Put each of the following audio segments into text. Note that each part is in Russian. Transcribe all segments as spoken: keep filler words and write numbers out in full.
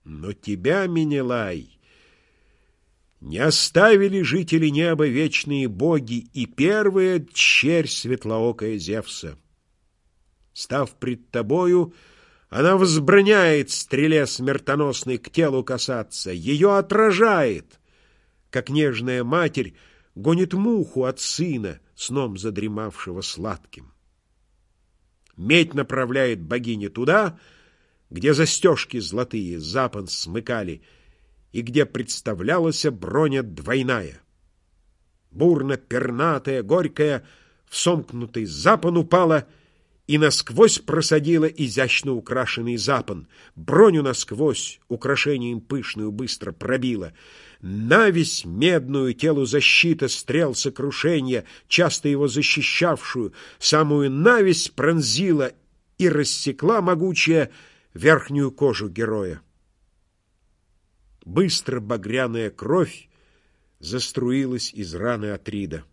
Но тебя, Менелай, не оставили жители неба вечные боги и первая черь светлоокая Зевса. Став пред тобою, она возбраняет стреле смертоносной к телу касаться, ее отражает, как нежная матерь гонит муху от сына, сном задремавшего сладким. Медь направляет богиня туда, где застежки золотые запон смыкали, и где представлялась броня двойная. Бурно пернатая, горькая, в сомкнутый запон упала и насквозь просадила изящно украшенный запон. Броню насквозь украшением пышную быстро пробила. Навесь медную телу защита стрел сокрушения, часто его защищавшую, самую навесь пронзила и рассекла могучая верхнюю кожу героя. Быстро багряная кровь заструилась из раны Атрида.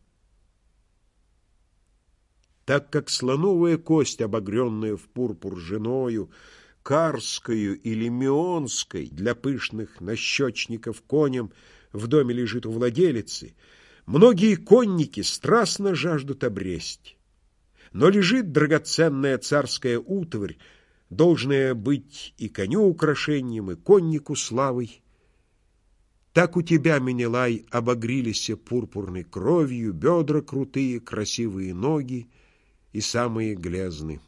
Так как слоновая кость, обогренная в пурпур женою, карскою или мионской, для пышных нащечников коням в доме лежит у владелицы, многие конники страстно жаждут обресть. Но лежит драгоценная царская утварь, должная быть и коню украшением, и коннику славой. Так у тебя, Менелай, обогрились пурпурной кровью бедра крутые, красивые ноги и самые глезны.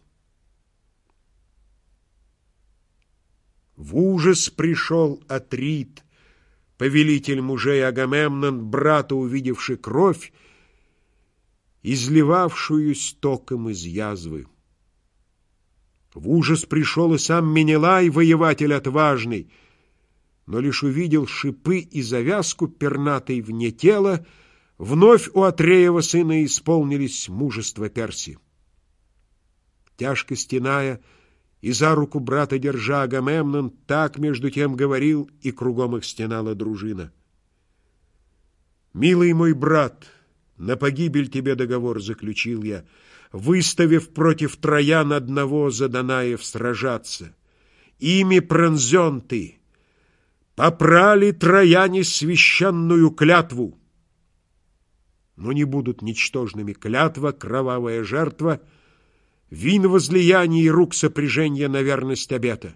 В ужас пришел Атрид, повелитель мужей Агамемнон, брата увидевший кровь, изливавшую стоком из язвы. В ужас пришел и сам Менелай, воеватель отважный, но лишь увидел шипы и завязку пернатой вне тела, вновь у Атреева сына исполнились мужество Перси. Тяжко стеная и за руку брата держа, Агамемнон так между тем говорил, и кругом их стенала дружина. «Милый мой брат, на погибель тебе договор заключил я, выставив против троян одного за Данаев сражаться. Ими пронзен ты. Попрали трояне священную клятву. Но не будут ничтожными клятва, кровавая жертва, вин возлияний и рук сопряжения на верность обета.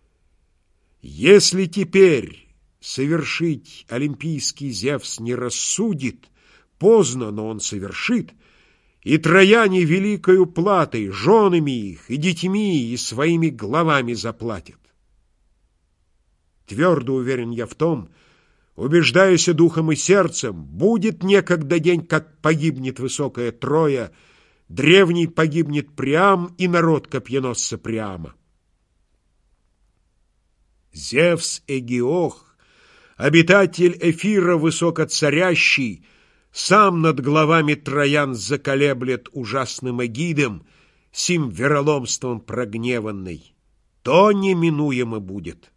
Если теперь совершить олимпийский Зевс не рассудит, поздно, но он совершит, и трояне великою платой, женами их, и детьми, и своими главами заплатят. Твердо уверен я в том, убеждаюсь духом и сердцем, будет некогда день, как погибнет высокая Троя, древний погибнет Приам и народ копьеносца Приама. Зевс Эгиох, обитатель Эфира высокоцарящий, сам над головами троян заколеблет ужасным эгидом, сим вероломством прогневанный. То неминуемо будет.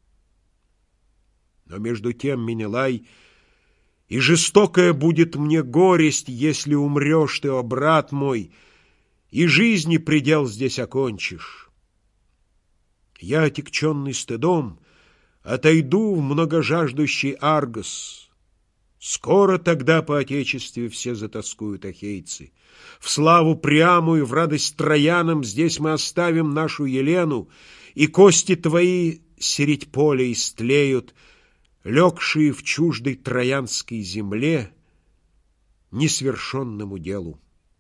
Но между тем, Менелай, и жестокая будет мне горесть, если умрешь ты, о брат мой, и жизни предел здесь окончишь. Я, отягченный стыдом, отойду в многожаждущий Аргос. Скоро тогда по отечестве все затоскуют ахейцы. В славу Приаму и в радость троянам здесь мы оставим нашу Елену, и кости твои середь поля истлеют, легшие в чуждой троянской земле несвершенному делу.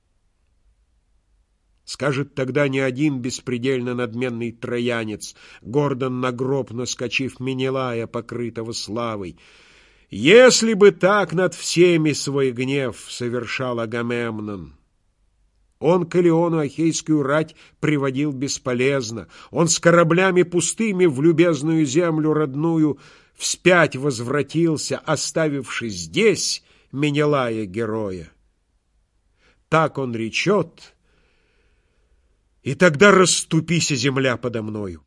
Скажет тогда не один беспредельно надменный троянец, гордо на гроб наскочив Менелая, покрытого славой: если бы так над всеми свой гнев совершал Агамемнон! Он к Илиону ахейскую рать приводил бесполезно, он с кораблями пустыми в любезную землю родную вспять возвратился, оставивши здесь Менелая героя. Так он речет, и тогда расступися земля подо мною.